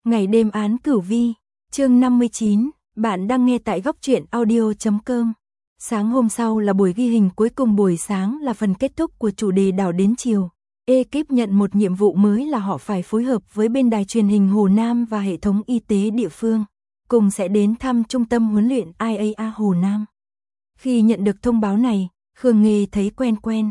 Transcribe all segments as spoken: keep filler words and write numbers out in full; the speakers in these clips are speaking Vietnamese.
Ngày đêm án cửu vi, chương năm mươi chín, bạn đang nghe tại góc truyện audio chấm com. Sáng hôm sau là buổi ghi hình cuối cùng, buổi sáng là phần kết thúc của chủ đề Đảo đến chiều. Ekip nhận một nhiệm vụ mới là họ phải phối hợp với bên đài truyền hình Hồ Nam và hệ thống y tế địa phương, cùng sẽ đến thăm trung tâm huấn luyện i a a Hồ Nam. Khi nhận được thông báo này, Khương Nghê thấy quen quen.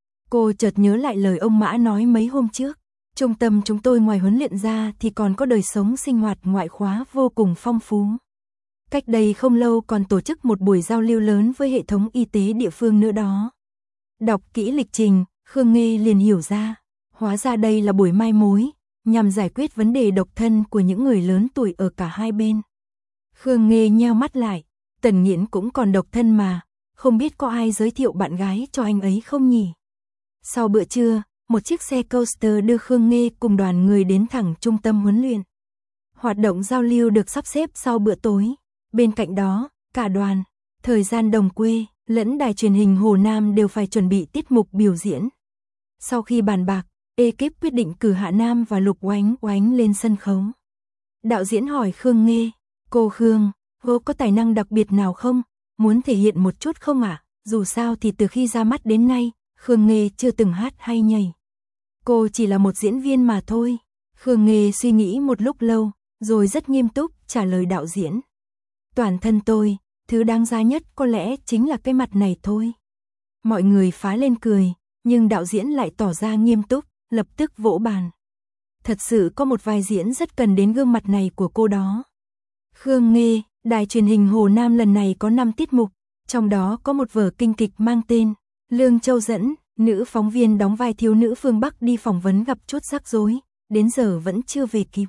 Cô chợt nhớ lại lời ông Mã nói mấy hôm trước. Trung tâm chúng tôi ngoài huấn luyện ra thì còn có đời sống sinh hoạt ngoại khóa vô cùng phong phú. Cách đây không lâu còn tổ chức một buổi giao lưu lớn với hệ thống y tế địa phương nữa đó. Đọc kỹ lịch trình, Khương Nghê liền hiểu ra. Hóa ra đây là buổi mai mối, nhằm giải quyết vấn đề độc thân của những người lớn tuổi ở cả hai bên. Khương Nghê nheo mắt lại, Tần Nghiễn cũng còn độc thân mà, không biết có ai giới thiệu bạn gái cho anh ấy không nhỉ? Sau bữa trưa, một chiếc xe coaster đưa Khương Nghê cùng đoàn người đến thẳng trung tâm huấn luyện. Hoạt động giao lưu được sắp xếp sau bữa tối. Bên cạnh đó, cả đoàn, thời gian đồng quê, lẫn đài truyền hình Hồ Nam đều phải chuẩn bị tiết mục biểu diễn. Sau khi bàn bạc, ekip quyết định cử Hạ Nam và Lục Oánh Oánh lên sân khấu. Đạo diễn hỏi Khương Nghê, cô Khương, cô có tài năng đặc biệt nào không? Muốn thể hiện một chút không ạ? À? Dù sao thì từ khi ra mắt đến nay, Khương Nghê chưa từng hát hay nhảy. Cô chỉ là một diễn viên mà thôi. Khương Nghê suy nghĩ một lúc lâu, rồi rất nghiêm túc trả lời đạo diễn. Toàn thân tôi, thứ đáng giá nhất có lẽ chính là cái mặt này thôi. Mọi người phá lên cười, nhưng đạo diễn lại tỏ ra nghiêm túc, lập tức vỗ bàn. Thật sự có một vai diễn rất cần đến gương mặt này của cô đó. Khương Nghê, đài truyền hình Hồ Nam lần này có năm tiết mục, trong đó có một vở kinh kịch mang tên Lương Châu dẫn. Nữ phóng viên đóng vai thiếu nữ phương Bắc đi phỏng vấn gặp chút rắc rối, đến giờ vẫn chưa về kịp.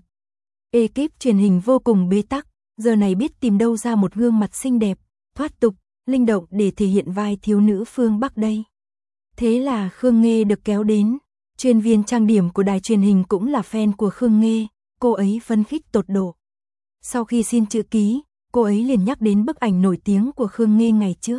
Ekip truyền hình vô cùng bế tắc, giờ này biết tìm đâu ra một gương mặt xinh đẹp, thoát tục, linh động để thể hiện vai thiếu nữ phương Bắc đây. Thế là Khương Nghê được kéo đến. Chuyên viên trang điểm của đài truyền hình cũng là fan của Khương Nghê, cô ấy phấn khích tột độ. Sau khi xin chữ ký, cô ấy liền nhắc đến bức ảnh nổi tiếng của Khương Nghê ngày trước.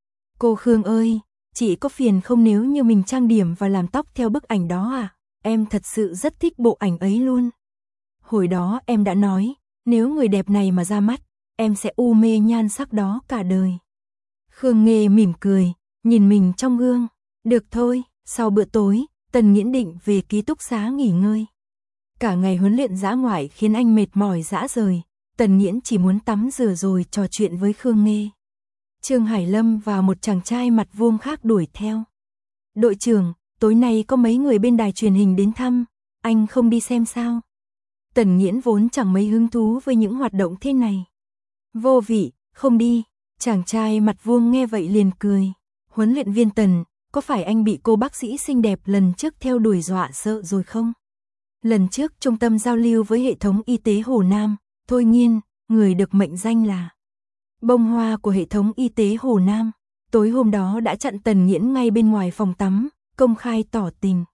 Cô Khương ơi! Chị có phiền không nếu như mình trang điểm và làm tóc theo bức ảnh đó à? Em thật sự rất thích bộ ảnh ấy luôn. Hồi đó em đã nói, nếu người đẹp này mà ra mắt, em sẽ u mê nhan sắc đó cả đời. Khương Nghê mỉm cười, nhìn mình trong gương. Được thôi, sau bữa tối, Tần Nghiễn định về ký túc xá nghỉ ngơi. Cả ngày huấn luyện dã ngoại khiến anh mệt mỏi rã rời. Tần Nghiễn chỉ muốn tắm rửa rồi trò chuyện với Khương Nghê. Trương Hải Lâm và một chàng trai mặt vuông khác đuổi theo. Đội trưởng, tối nay có mấy người bên đài truyền hình đến thăm, anh không đi xem sao? Tần Nghiễn vốn chẳng mấy hứng thú với những hoạt động thế này. Vô vị, không đi. Chàng trai mặt vuông nghe vậy liền cười. Huấn luyện viên Tần, có phải anh bị cô bác sĩ xinh đẹp lần trước theo đuổi dọa sợ rồi không? Lần trước trung tâm giao lưu với hệ thống y tế Hồ Nam, Thôi Nhiên, người được mệnh danh là bông hoa của hệ thống y tế Hồ Nam, tối hôm đó đã chặn Tần Nghiễn ngay bên ngoài phòng tắm, công khai tỏ tình.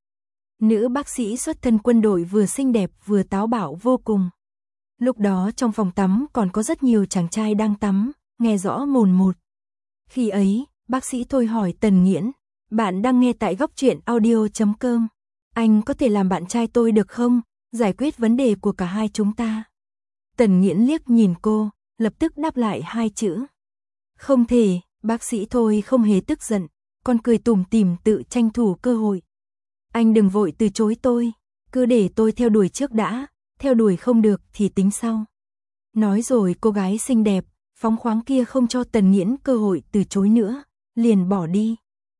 Nữ bác sĩ xuất thân quân đội vừa xinh đẹp vừa táo bạo vô cùng. Lúc đó trong phòng tắm còn có rất nhiều chàng trai đang tắm, nghe rõ mồn một. Khi ấy, bác sĩ Thôi hỏi Tần Nghiễn, bạn đang nghe tại góc truyện audio chấm com. Anh có thể làm bạn trai tôi được không? Giải quyết vấn đề của cả hai chúng ta. Tần Nghiễn liếc nhìn cô, lập tức đáp lại hai chữ. Không thể, bác sĩ Thôi không hề tức giận, còn cười tủm tỉm tự tranh thủ cơ hội. Anh đừng vội từ chối tôi, cứ để tôi theo đuổi trước đã, theo đuổi không được thì tính sau. Nói rồi cô gái xinh đẹp, phóng khoáng kia không cho Tần Nghiễn cơ hội từ chối nữa, liền bỏ đi.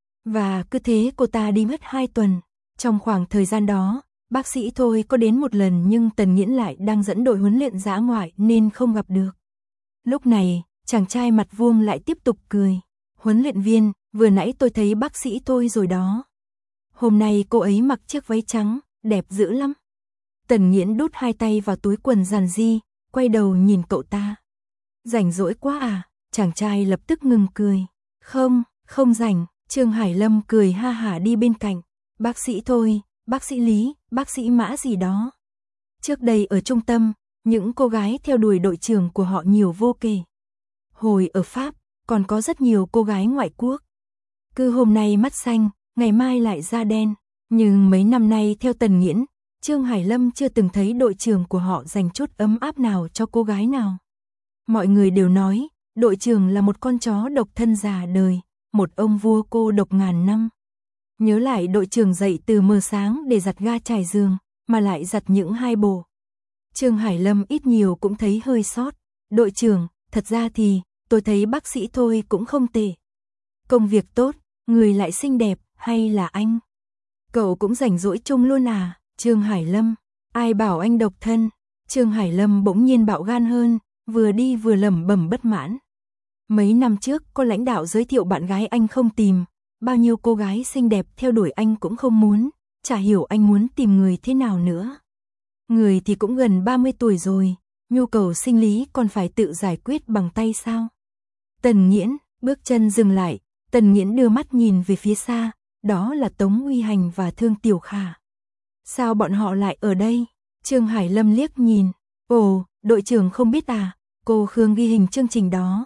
Và cứ thế cô ta đi mất hai tuần. Trong khoảng thời gian đó, bác sĩ Thôi có đến một lần nhưng Tần Nghiễn lại đang dẫn đội huấn luyện dã ngoại nên không gặp được. Lúc này, chàng trai mặt vuông lại tiếp tục cười. Huấn luyện viên, vừa nãy tôi thấy bác sĩ Thôi rồi đó. Hôm nay cô ấy mặc chiếc váy trắng, đẹp dữ lắm. Tần Nghiễn đút hai tay vào túi quần giàn di, quay đầu nhìn cậu ta. Rảnh rỗi quá à? Chàng trai lập tức ngừng cười. Không, không rảnh. Trương Hải Lâm cười ha hả đi bên cạnh. Bác sĩ Thôi, bác sĩ Lý, bác sĩ Mã gì đó. Trước đây ở trung tâm, những cô gái theo đuổi đội trưởng của họ nhiều vô kể. Hồi ở Pháp, còn có rất nhiều cô gái ngoại quốc. Cứ hôm nay mắt xanh, ngày mai lại da đen. Nhưng mấy năm nay theo Tần Nghiễn, Trương Hải Lâm chưa từng thấy đội trưởng của họ dành chút ấm áp nào cho cô gái nào. Mọi người đều nói, đội trưởng là một con chó độc thân già đời, một ông vua cô độc ngàn năm. Nhớ lại đội trưởng dậy từ mờ sáng để giặt ga trải giường, mà lại giặt những hai bộ. Trương Hải Lâm ít nhiều cũng thấy hơi sót. Đội trưởng, thật ra thì, tôi thấy bác sĩ thôi cũng không tệ. Công việc tốt, người lại xinh đẹp, hay là anh? Cậu cũng rảnh rỗi chung luôn à? Trương Hải Lâm, ai bảo anh độc thân? Trương Hải Lâm bỗng nhiên bạo gan hơn, vừa đi vừa lẩm bẩm bất mãn. Mấy năm trước, có lãnh đạo giới thiệu bạn gái anh không tìm, bao nhiêu cô gái xinh đẹp theo đuổi anh cũng không muốn, chả hiểu anh muốn tìm người thế nào nữa. Người thì cũng gần ba mươi tuổi rồi, nhu cầu sinh lý còn phải tự giải quyết bằng tay sao? Tần Nghiễn, bước chân dừng lại, Tần Nghiễn đưa mắt nhìn về phía xa, đó là Tống Uy Hành và Thương Tiểu Khả. Sao bọn họ lại ở đây? Trương Hải Lâm liếc nhìn, ồ, đội trưởng không biết à, cô Khương ghi hình chương trình đó.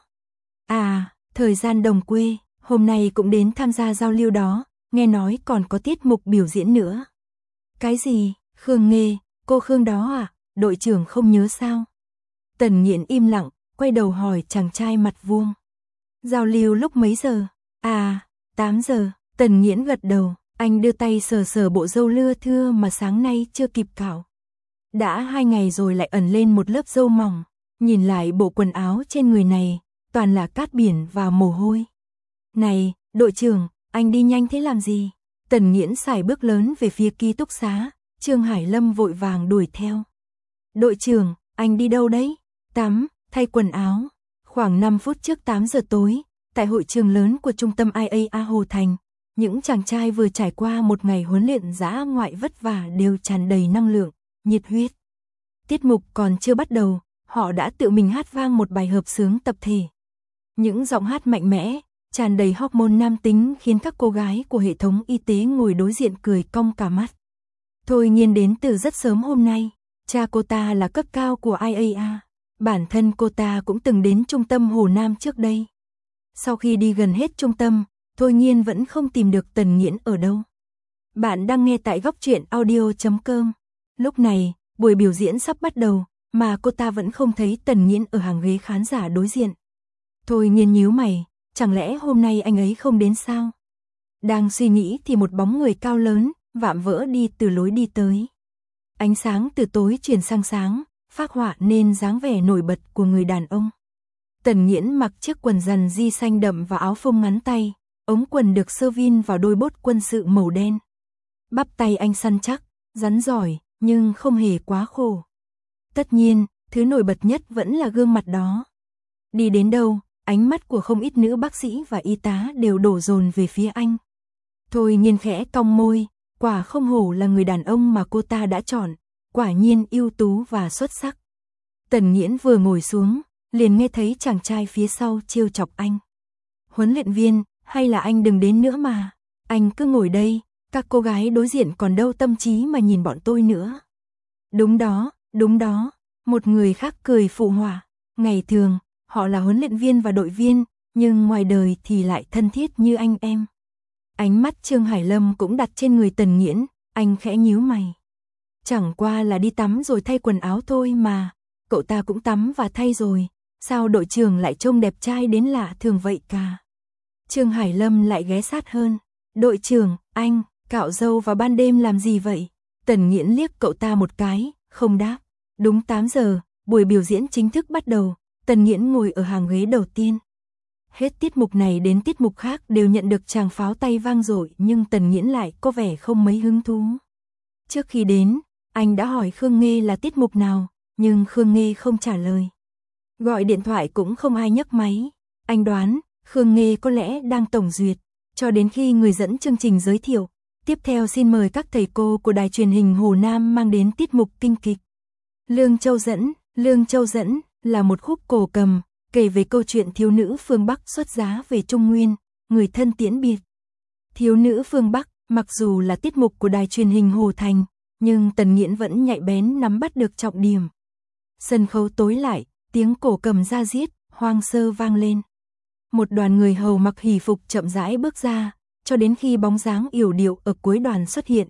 À, thời gian đồng quê, hôm nay cũng đến tham gia giao lưu đó, nghe nói còn có tiết mục biểu diễn nữa. Cái gì? Khương Nghê, cô Khương đó à? Đội trưởng không nhớ sao? Tần Nghiễn im lặng, quay đầu hỏi chàng trai mặt vuông. Giao lưu lúc mấy giờ? À, tám giờ. Tần Nghiễn gật đầu, anh đưa tay sờ sờ bộ râu lưa thưa mà sáng nay chưa kịp cạo. Đã hai ngày rồi lại ẩn lên một lớp râu mỏng, nhìn lại bộ quần áo trên người này, toàn là cát biển và mồ hôi. Này, đội trưởng, anh đi nhanh thế làm gì? Tần Nghiễn xài bước lớn về phía ký túc xá, Trương Hải Lâm vội vàng đuổi theo. Đội trưởng, anh đi đâu đấy? Tắm, thay quần áo. Khoảng năm phút trước tám giờ tối, tại hội trường lớn của trung tâm i a a Hồ Thành, những chàng trai vừa trải qua một ngày huấn luyện dã ngoại vất vả đều tràn đầy năng lượng, nhiệt huyết. Tiết mục còn chưa bắt đầu, họ đã tự mình hát vang một bài hợp xướng tập thể. Những giọng hát mạnh mẽ, tràn đầy hormone nam tính khiến các cô gái của hệ thống y tế ngồi đối diện cười cong cả mắt. Thôi Nhiên đến từ rất sớm hôm nay, cha cô ta là cấp cao của i a a, bản thân cô ta cũng từng đến trung tâm Hồ Nam trước đây. Sau khi đi gần hết trung tâm, Thôi Nhiên vẫn không tìm được Tần Nghiễn ở đâu. Bạn đang nghe tại góc truyện audio chấm com. Lúc này, buổi biểu diễn sắp bắt đầu, mà cô ta vẫn không thấy Tần Nghiễn ở hàng ghế khán giả đối diện. Thôi Nhiên nhíu mày, chẳng lẽ hôm nay anh ấy không đến sao? Đang suy nghĩ thì một bóng người cao lớn, vạm vỡ đi từ lối đi tới. Ánh sáng từ tối chuyển sang sáng, phác họa nên dáng vẻ nổi bật của người đàn ông. Tần Nghiễn mặc chiếc quần rằn di xanh đậm và áo phông ngắn tay, ống quần được sơ vin vào đôi bốt quân sự màu đen. Bắp tay anh săn chắc, rắn giỏi, nhưng không hề quá khổ. Tất nhiên, thứ nổi bật nhất vẫn là gương mặt đó. Đi đến đâu, ánh mắt của không ít nữ bác sĩ và y tá đều đổ dồn về phía anh. Thôi Nhiên khẽ cong môi, quả không hổ là người đàn ông mà cô ta đã chọn, quả nhiên ưu tú và xuất sắc. Tần Nghiễn vừa ngồi xuống, liền nghe thấy chàng trai phía sau trêu chọc anh. Huấn luyện viên, hay là anh đừng đến nữa mà, anh cứ ngồi đây, các cô gái đối diện còn đâu tâm trí mà nhìn bọn tôi nữa. Đúng đó, đúng đó, một người khác cười phụ họa, ngày thường, họ là huấn luyện viên và đội viên, nhưng ngoài đời thì lại thân thiết như anh em. Ánh mắt Trương Hải Lâm cũng đặt trên người Tần Nghiễn, anh khẽ nhíu mày. Chẳng qua là đi tắm rồi thay quần áo thôi mà, cậu ta cũng tắm và thay rồi, sao đội trưởng lại trông đẹp trai đến lạ thường vậy cả. Trương Hải Lâm lại ghé sát hơn, đội trưởng, anh, cạo râu vào ban đêm làm gì vậy? Tần Nghiễn liếc cậu ta một cái, không đáp. Đúng tám giờ, buổi biểu diễn chính thức bắt đầu, Tần Nghiễn ngồi ở hàng ghế đầu tiên. Hết tiết mục này đến tiết mục khác đều nhận được tràng pháo tay vang dội, nhưng Tần Nghiễn lại có vẻ không mấy hứng thú. Trước khi đến, anh đã hỏi Khương Nghê là tiết mục nào, nhưng Khương Nghê không trả lời. Gọi điện thoại cũng không ai nhấc máy. Anh đoán, Khương Nghê có lẽ đang tổng duyệt, cho đến khi người dẫn chương trình giới thiệu. Tiếp theo xin mời các thầy cô của đài truyền hình Hồ Nam mang đến tiết mục kinh kịch. Lương Châu Dẫn, Lương Châu Dẫn là một khúc cổ cầm, kể về câu chuyện thiếu nữ phương Bắc xuất giá về Trung Nguyên, người thân tiễn biệt. Thiếu nữ phương Bắc, mặc dù là tiết mục của đài truyền hình Hồ Thành, nhưng Tần Nghiễn vẫn nhạy bén nắm bắt được trọng điểm. Sân khấu tối lại, tiếng cổ cầm da diết, hoang sơ vang lên. Một đoàn người hầu mặc hỷ phục chậm rãi bước ra, cho đến khi bóng dáng yểu điệu ở cuối đoàn xuất hiện,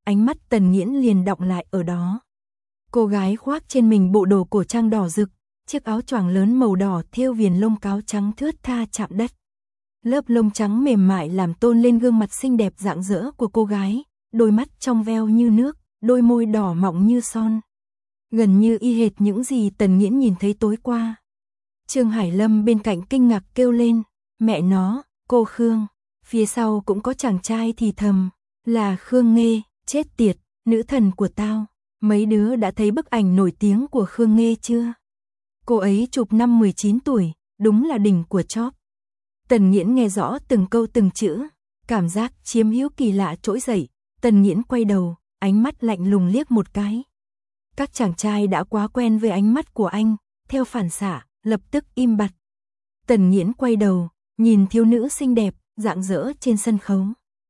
ánh mắt Tần Nghiễn liền đọng lại ở đó. Cô gái khoác trên mình bộ đồ cổ trang đỏ rực, chiếc áo choàng lớn màu đỏ thêu viền lông cáo trắng thướt tha chạm đất. Lớp lông trắng mềm mại làm tôn lên gương mặt xinh đẹp rạng rỡ của cô gái, đôi mắt trong veo như nước, đôi môi đỏ mọng như son. Gần như y hệt những gì Tần Nghiễn nhìn thấy tối qua. Trương Hải Lâm bên cạnh kinh ngạc kêu lên, mẹ nó, cô Khương. Phía sau cũng có chàng trai thì thầm, là Khương Nghê, chết tiệt, nữ thần của tao. Mấy đứa đã thấy bức ảnh nổi tiếng của Khương Nghê chưa? Cô ấy chụp năm mười chín tuổi, đúng là đỉnh của chóp. Tần Nghiễn nghe rõ từng câu từng chữ, cảm giác chiếm hữu kỳ lạ trỗi dậy. Tần Nghiễn quay đầu, ánh mắt lạnh lùng liếc một cái. Các chàng trai đã quá quen với ánh mắt của anh, theo phản xạ, lập tức im bặt. Tần Nghiễn quay đầu, nhìn thiếu nữ xinh đẹp, rạng rỡ trên sân khấu.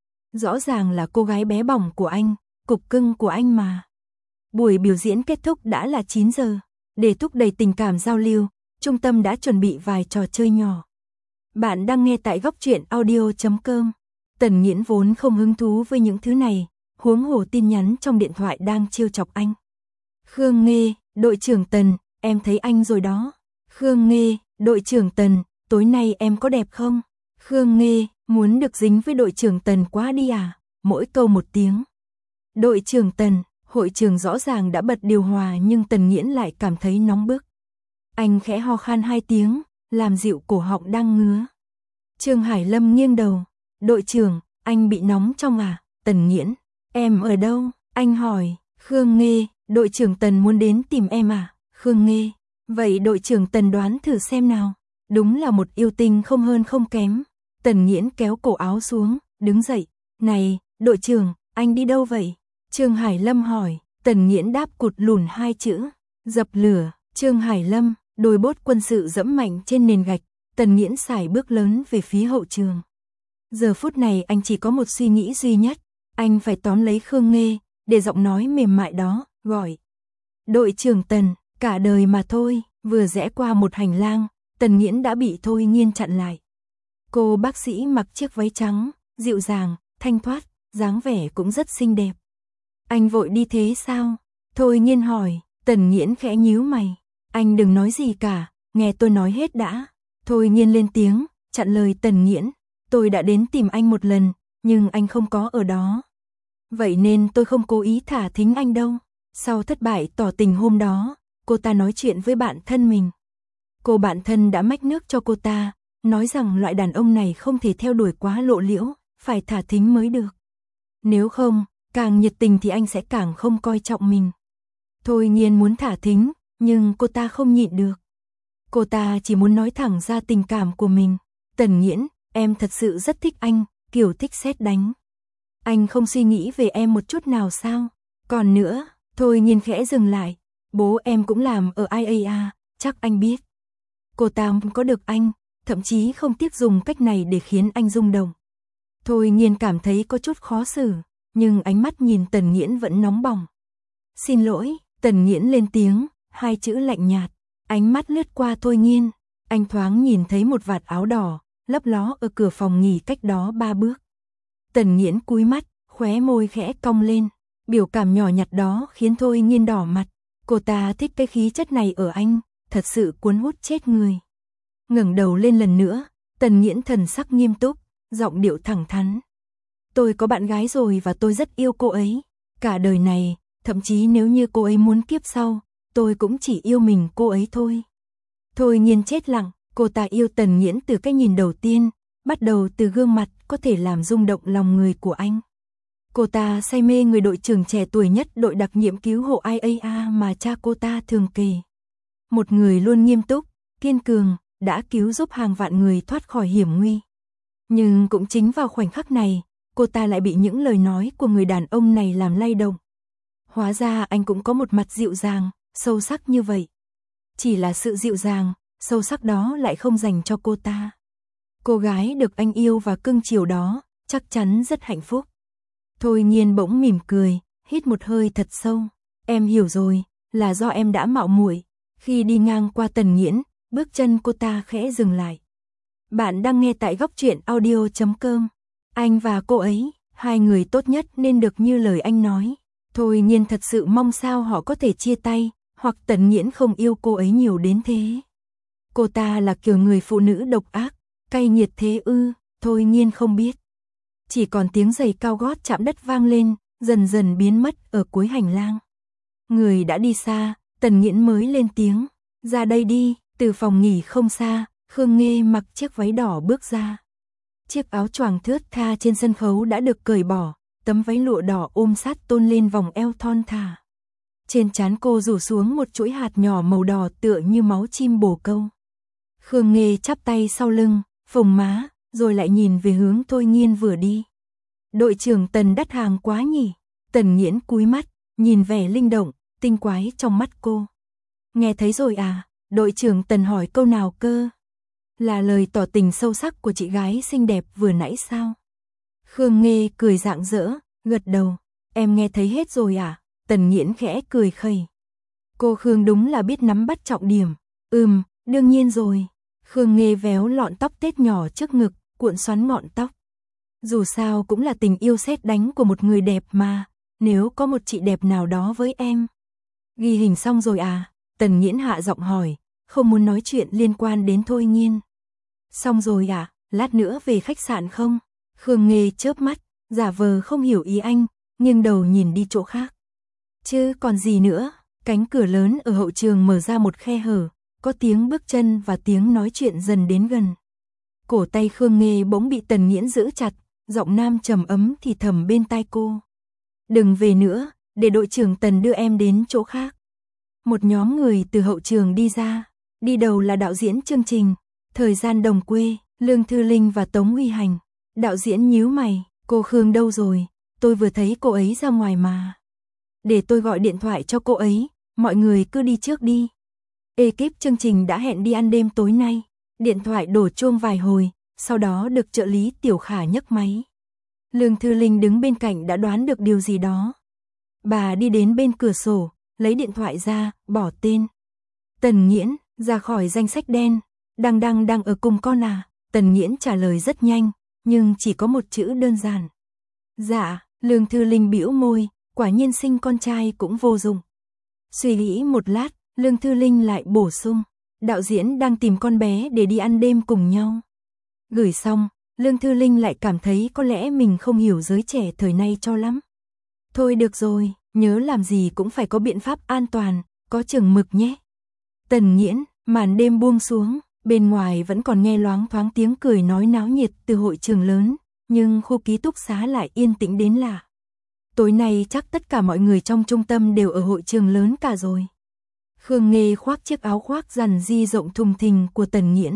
Rõ ràng là cô gái bé bỏng của anh, cục cưng của anh mà. Buổi biểu diễn kết thúc đã là chín giờ, để thúc đẩy tình cảm giao lưu, trung tâm đã chuẩn bị vài trò chơi nhỏ. Bạn đang nghe tại góc truyện audio chấm com. Tần Nghiễn vốn không hứng thú với những thứ này, huống hồ tin nhắn trong điện thoại đang trêu chọc anh. Khương Nghê, đội trưởng Tần, em thấy anh rồi đó. Khương Nghê, đội trưởng Tần, tối nay em có đẹp không? Khương Nghê, muốn được dính với đội trưởng Tần quá đi à? Mỗi câu một tiếng. Đội trưởng Tần, hội trường rõ ràng đã bật điều hòa nhưng Tần Nghiễn lại cảm thấy nóng bức. Anh khẽ ho khan hai tiếng, làm dịu cổ họng đang ngứa. Trương Hải Lâm nghiêng đầu, đội trưởng, anh bị nóng trong à? Tần Nghiễn, em ở đâu? Anh hỏi. Khương Nghê, đội trưởng Tần muốn đến tìm em à? Khương Nghê, vậy đội trưởng Tần đoán thử xem nào. Đúng là một yêu tinh không hơn không kém. Tần Nghiễn kéo cổ áo xuống, đứng dậy. Này, đội trưởng, anh đi đâu vậy? Trương Hải Lâm hỏi. Tần Nghiễn đáp cụt lùn hai chữ, dập lửa. Trương Hải Lâm, đôi bốt quân sự dẫm mạnh trên nền gạch. Tần Nghiễn sải bước lớn về phía hậu trường. Giờ phút này anh chỉ có một suy nghĩ duy nhất. Anh phải tóm lấy Khương Nghê, để giọng nói mềm mại đó, gọi. Đội trưởng Tần, cả đời mà thôi. Vừa rẽ qua một hành lang, Tần Nghiễn đã bị Thôi Nghiên chặn lại. Cô bác sĩ mặc chiếc váy trắng, dịu dàng, thanh thoát, dáng vẻ cũng rất xinh đẹp. Anh vội đi thế sao? Thôi Nghiên hỏi. Tần Nghiễn khẽ nhíu mày. Anh đừng nói gì cả, nghe tôi nói hết đã. Thôi Nghiên lên tiếng, chặn lời Tần Nghiễn. Tôi đã đến tìm anh một lần, nhưng anh không có ở đó. Vậy nên tôi không cố ý thả thính anh đâu. Sau thất bại tỏ tình hôm đó, cô ta nói chuyện với bạn thân mình. Cô bạn thân đã mách nước cho cô ta, nói rằng loại đàn ông này không thể theo đuổi quá lộ liễu, phải thả thính mới được. Nếu không, càng nhiệt tình thì anh sẽ càng không coi trọng mình. Thôi Nghiên muốn thả thính, nhưng cô ta không nhịn được. Cô ta chỉ muốn nói thẳng ra tình cảm của mình. Tần Nghiễn, em thật sự rất thích anh, kiểu thích sét đánh. Anh không suy nghĩ về em một chút nào sao? Còn nữa, Thôi Nghiên khẽ dừng lại. Bố em cũng làm ở i a a, chắc anh biết. Cô ta có được anh, thậm chí không tiếc dùng cách này để khiến anh rung động. Thôi Nghiên cảm thấy có chút khó xử, nhưng ánh mắt nhìn Tần Nghiễn vẫn nóng bỏng. Xin lỗi, Tần Nghiễn lên tiếng, hai chữ lạnh nhạt. Ánh mắt lướt qua Thôi Nghiên, anh thoáng nhìn thấy một vạt áo đỏ, lấp ló ở cửa phòng nghỉ cách đó ba bước. Tần Nghiễn cúi mắt, khóe môi khẽ cong lên, biểu cảm nhỏ nhặt đó khiến Thôi Nghiên đỏ mặt. Cô ta thích cái khí chất này ở anh, thật sự cuốn hút chết người. Ngẩng đầu lên lần nữa, Tần Nghiễn thần sắc nghiêm túc, giọng điệu thẳng thắn. Tôi có bạn gái rồi và tôi rất yêu cô ấy. Cả đời này, thậm chí nếu như cô ấy muốn kiếp sau, tôi cũng chỉ yêu mình cô ấy thôi. Thôi Nghiên chết lặng, cô ta yêu Tần Nghiễn từ cái nhìn đầu tiên, bắt đầu từ gương mặt có thể làm rung động lòng người của anh. Cô ta say mê người đội trưởng trẻ tuổi nhất đội đặc nhiệm cứu hộ i a a mà cha cô ta thường kể. Một người luôn nghiêm túc, kiên cường, đã cứu giúp hàng vạn người thoát khỏi hiểm nguy. Nhưng cũng chính vào khoảnh khắc này, cô ta lại bị những lời nói của người đàn ông này làm lay động. Hóa ra anh cũng có một mặt dịu dàng, sâu sắc như vậy. Chỉ là sự dịu dàng, sâu sắc đó lại không dành cho cô ta. Cô gái được anh yêu và cưng chiều đó, chắc chắn rất hạnh phúc. Thôi Nghiên bỗng mỉm cười, hít một hơi thật sâu. Em hiểu rồi, là do em đã mạo muội. Khi đi ngang qua Tần Nghiễn, bước chân cô ta khẽ dừng lại. Bạn đang nghe tại góc truyện audio chấm com. Anh và cô ấy, Hai người tốt nhất nên được như lời anh nói. Thôi Nhiên thật sự mong sao họ có thể chia tay, hoặc Tần Nghiễn không yêu cô ấy nhiều đến thế. Cô ta là kiểu người phụ nữ độc ác, cay nghiệt thế ư? Thôi Nhiên không biết. Chỉ còn tiếng giày cao gót chạm đất vang lên, dần dần biến mất ở cuối hành lang. Người đã đi xa, Tần Nghiễn mới lên tiếng. Ra đây đi. Từ phòng nghỉ không xa, Khương Nghê mặc chiếc váy đỏ bước ra. Chiếc áo choàng thướt tha trên sân khấu đã được cởi bỏ, tấm váy lụa đỏ ôm sát tôn lên vòng eo thon thả. Trên trán cô rủ xuống một chuỗi hạt nhỏ màu đỏ tựa như máu chim bồ câu. Khương Nghê chắp tay sau lưng, phồng má, rồi lại nhìn về hướng Thôi Nhiên vừa đi. Đội trưởng Tần đắt hàng quá nhỉ? Tần Nghiễn cúi mắt, nhìn vẻ linh động, tinh quái trong mắt cô. Nghe thấy rồi à? Đội trưởng Tần hỏi câu nào cơ? Là lời tỏ tình sâu sắc của chị gái xinh đẹp vừa nãy sao? Khương Nghê cười rạng rỡ, gật đầu. Em nghe thấy hết rồi à? Tần Nghiễn khẽ cười khẩy. Cô Khương đúng là biết nắm bắt trọng điểm. Ừm, đương nhiên rồi. Khương Nghê véo lọn tóc tết nhỏ trước ngực, cuộn xoắn ngọn tóc. Dù sao cũng là tình yêu sét đánh của một người đẹp mà. Nếu có một chị đẹp nào đó với em. Ghi hình xong rồi à? Tần Nghiễn hạ giọng hỏi, không muốn nói chuyện liên quan đến Thôi Nhiên. Xong rồi à? Lát nữa về khách sạn không? Khương Nghê chớp mắt, giả vờ không hiểu ý anh, nghiêng đầu nhìn đi chỗ khác. Chứ còn gì nữa? Cánh cửa lớn ở hậu trường mở ra một khe hở, có tiếng bước chân và tiếng nói chuyện dần đến gần. Cổ tay Khương Nghê bỗng bị Tần Nghiễn giữ chặt, giọng nam trầm ấm thì thầm bên tai cô. Đừng về nữa, để đội trưởng Tần đưa em đến chỗ khác. Một nhóm người từ hậu trường đi ra, đi đầu là đạo diễn chương trình, Thời gian đồng quê, Lương Thư Linh và Tống Huy Hành. Đạo diễn nhíu mày, cô Khương đâu rồi? Tôi vừa thấy cô ấy ra ngoài mà. Để tôi gọi điện thoại cho cô ấy, mọi người cứ đi trước đi. Ekip chương trình đã hẹn đi ăn đêm tối nay. Điện thoại đổ chuông vài hồi, sau đó được trợ lý Tiểu Khả nhấc máy. Lương Thư Linh đứng bên cạnh đã đoán được điều gì đó. Bà đi đến bên cửa sổ, lấy điện thoại ra, bỏ tên. Tần Nghiễn, ra khỏi danh sách đen. Đăng Đăng đang ở cùng con à? Tần Nghiễn trả lời rất nhanh, nhưng chỉ có một chữ đơn giản. Dạ, Lương Thư Linh bĩu môi, quả nhiên sinh con trai cũng vô dụng. Suy nghĩ một lát, Lương Thư Linh lại bổ sung. Đạo diễn đang tìm con bé để đi ăn đêm cùng nhau. Gửi xong, Lương Thư Linh lại cảm thấy có lẽ mình không hiểu giới trẻ thời nay cho lắm. Thôi được rồi, nhớ làm gì cũng phải có biện pháp an toàn, có chừng mực nhé. Tần Nghiễn, màn đêm buông xuống, bên ngoài vẫn còn nghe loáng thoáng tiếng cười nói náo nhiệt từ hội trường lớn, nhưng khu ký túc xá lại yên tĩnh đến lạ. Tối nay chắc tất cả mọi người trong trung tâm đều ở hội trường lớn cả rồi. Khương Nghê khoác chiếc áo khoác rằn di rộng thùng thình của Tần Nghiễn.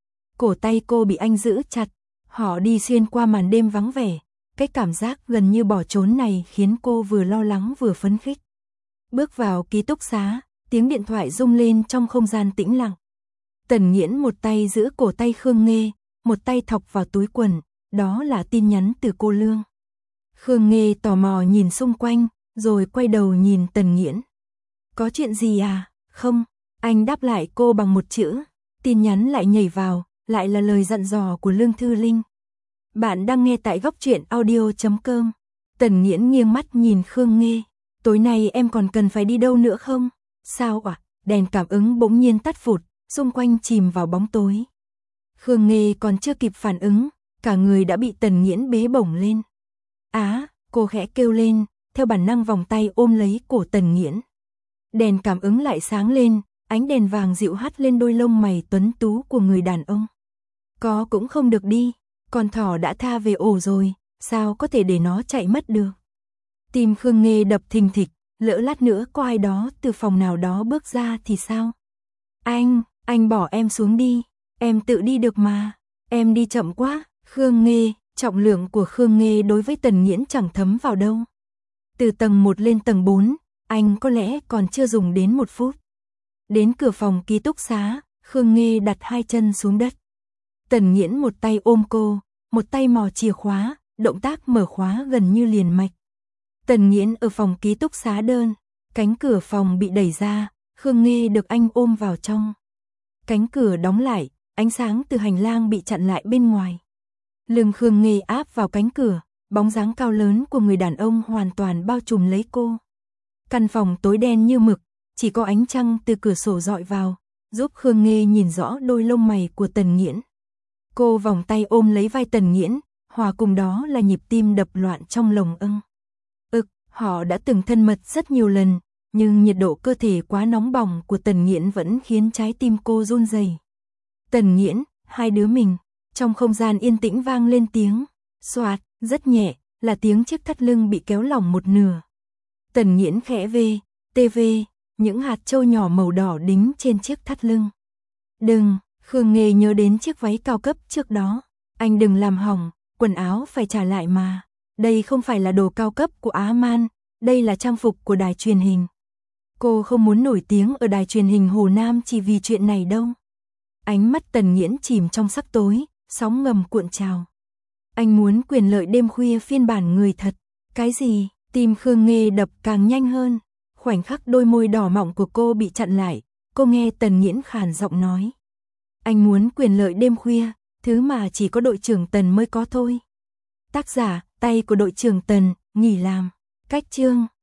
Cổ tay cô bị anh giữ chặt, họ đi xuyên qua màn đêm vắng vẻ. Cái cảm giác gần như bỏ trốn này khiến cô vừa lo lắng vừa phấn khích. Bước vào ký túc xá, tiếng điện thoại rung lên trong không gian tĩnh lặng. Tần Nghiễn một tay giữ cổ tay Khương Nghê, một tay thọc vào túi quần, đó là tin nhắn từ cô Lương. Khương Nghê tò mò nhìn xung quanh, rồi quay đầu nhìn Tần Nghiễn. Có chuyện gì à? Không, anh đáp lại cô bằng một chữ. Tin nhắn lại nhảy vào, lại là lời dặn dò của Lương Thư Linh. Bạn đang nghe tại góc truyện audio chấm com. Tần Nghiễn nghiêng mắt nhìn Khương Nghê. Tối nay em còn cần phải đi đâu nữa không? Sao ạ? À? Đèn cảm ứng bỗng nhiên tắt phụt, xung quanh chìm vào bóng tối. Khương Nghê còn chưa kịp phản ứng, cả người đã bị Tần Nghiễn bế bổng lên. Á, cô khẽ kêu lên, theo bản năng vòng tay ôm lấy cổ Tần Nghiễn. Đèn cảm ứng lại sáng lên, ánh đèn vàng dịu hắt lên đôi lông mày tuấn tú của người đàn ông. Có cũng không được đi, con thỏ đã tha về ổ rồi, sao có thể để nó chạy mất được. Tim Khương Nghê đập thình thịch, lỡ lát nữa có ai đó từ phòng nào đó bước ra thì sao? Anh, anh bỏ em xuống đi, em tự đi được mà, em đi chậm quá. Khương Nghê, trọng lượng của Khương Nghê đối với Tần Nghiễn chẳng thấm vào đâu. Từ tầng một lên tầng bốn, anh có lẽ còn chưa dùng đến một phút. Đến cửa phòng ký túc xá, Khương Nghê đặt hai chân xuống đất. Tần Nghiễn một tay ôm cô, một tay mò chìa khóa, động tác mở khóa gần như liền mạch. Tần Nghiễn ở phòng ký túc xá đơn, cánh cửa phòng bị đẩy ra, Khương Nghê được anh ôm vào trong. Cánh cửa đóng lại, ánh sáng từ hành lang bị chặn lại bên ngoài. Lưng Khương Nghê áp vào cánh cửa, bóng dáng cao lớn của người đàn ông hoàn toàn bao trùm lấy cô. Căn phòng tối đen như mực, chỉ có ánh trăng từ cửa sổ dọi vào, giúp Khương Nghê nhìn rõ đôi lông mày của Tần Nghiễn. Cô vòng tay ôm lấy vai Tần Nghiễn, hòa cùng đó là nhịp tim đập loạn trong lồng ưng. Ực, họ đã từng thân mật rất nhiều lần, nhưng nhiệt độ cơ thể quá nóng bỏng của Tần Nghiễn vẫn khiến trái tim cô run rẩy. Tần Nghiễn, hai đứa mình, trong không gian yên tĩnh vang lên tiếng xoạt, rất nhẹ, là tiếng chiếc thắt lưng bị kéo lỏng một nửa. Tần Nghiễn khẽ vê, tê vê, những hạt châu nhỏ màu đỏ đính trên chiếc thắt lưng. Đừng, Khương Nghê nhớ đến chiếc váy cao cấp trước đó. Anh đừng làm hỏng, quần áo phải trả lại mà. Đây không phải là đồ cao cấp của Á Man, đây là trang phục của đài truyền hình. Cô không muốn nổi tiếng ở đài truyền hình Hồ Nam chỉ vì chuyện này đâu. Ánh mắt Tần Nghiễn chìm trong sắc tối, sóng ngầm cuộn trào. Anh muốn quyền lợi đêm khuya phiên bản người thật. Cái gì? Tim Khương Nghê đập càng nhanh hơn. Khoảnh khắc đôi môi đỏ mọng của cô bị chặn lại, cô nghe Tần Nghiễn khàn giọng nói. Anh muốn quyền lợi đêm khuya, thứ mà chỉ có đội trưởng Tần mới có thôi. Tác giả, tay của đội trưởng Tần, nghỉ làm. Cách chương.